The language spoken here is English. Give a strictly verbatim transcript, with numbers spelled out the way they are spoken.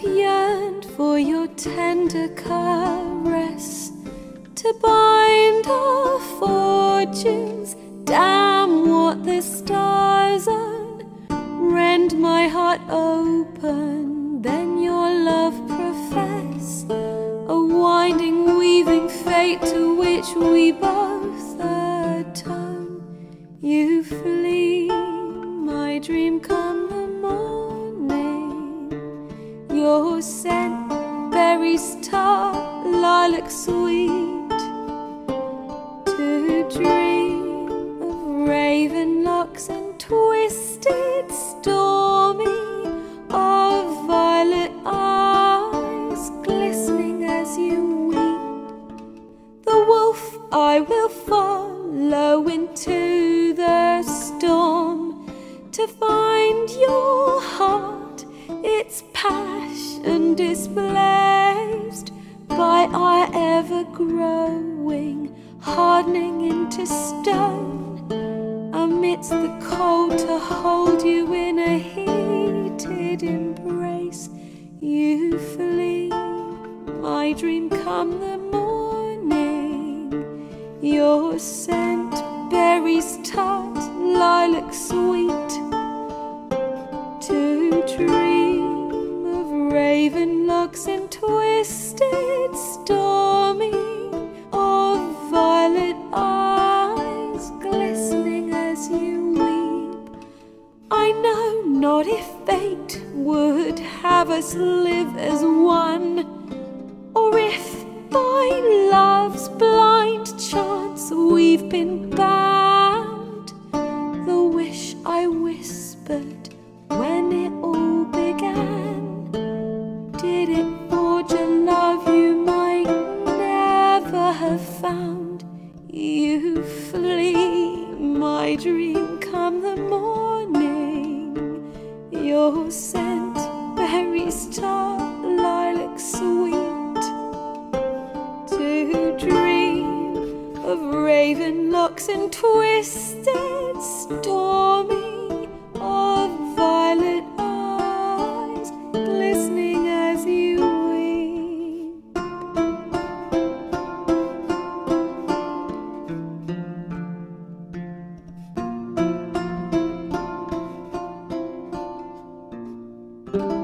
yearned for your tender caress to bind our fortunes. Damn what the stars own, rend my heart open, then your love profess, a winding, weaving fate to which we both atone. You flee, my dream come the morning, your scent, berries tart, lilac sweet, to dream of raven locks and twisted stormy, of violet eyes glistening as you weep. The wolf I will follow into the storm, to find your heart, its passion displaced by our ever-growing hardening into stone, amidst the cold to hold you in a heated embrace. You flee, my dream come the morning, your scent, berries tart, lilac sweet, to dream of raven locks and twisted stormy, of violet eyes glistening as you weep. I know not if fate would have us live as one, or if by love's blind chance we've been bound. The wish I whispered when it all began, did it forge a love you might never have found. You flee, my dream come the morning, your scent, berries tart, lilac sweet, to dream of raven locks and twisted stormy, of violet eyes glistening as you weep. Thank you.